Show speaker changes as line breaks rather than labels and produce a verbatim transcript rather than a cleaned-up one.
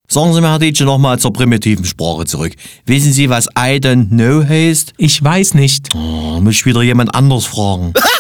Sagen Sie mir, Herr Dietsche, nochmal zur primitiven Sprache zurück. Wissen Sie, was I don't know heißt?
Ich weiß nicht.
Oh, muss ich wieder jemand anders fragen.